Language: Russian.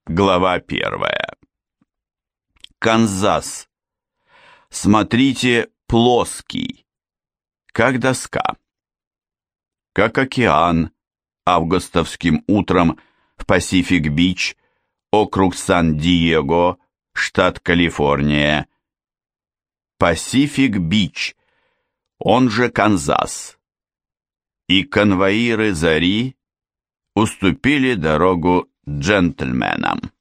Глава 1. Канзас. Смотрите, плоский, как доска. Как океан, августовским утром в Пасифик-Бич, округ Сан-Диего, штат Калифорния. Пасифик-Бич, он же Канзас. И конвоиры зари уступили дорогу джентльменам.